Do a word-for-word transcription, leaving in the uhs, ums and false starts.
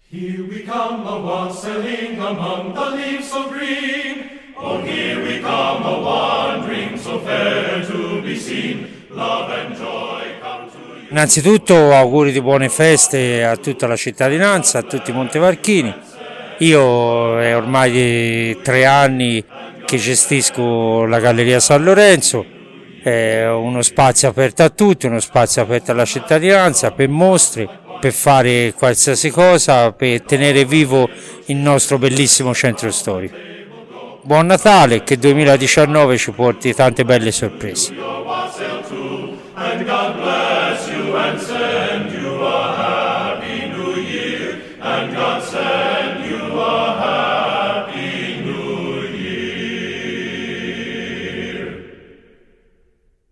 Here we come, a wassailing among the leaves so green. Oh, here we come, a wandering so fair to be seen. Love and joy come to you. Innanzitutto auguri di buone feste a tutta la cittadinanza, a tutti i montevarchini. Io è ormai tre anni che gestisco la Galleria San Lorenzo, è uno spazio aperto a tutti, uno spazio aperto alla cittadinanza, per mostre, per fare qualsiasi cosa, per tenere vivo il nostro bellissimo centro storico. Buon Natale, che duemiladiciannove ci porti tante belle sorprese. Your wassail too, and God bless you and send you a happy new year, and God send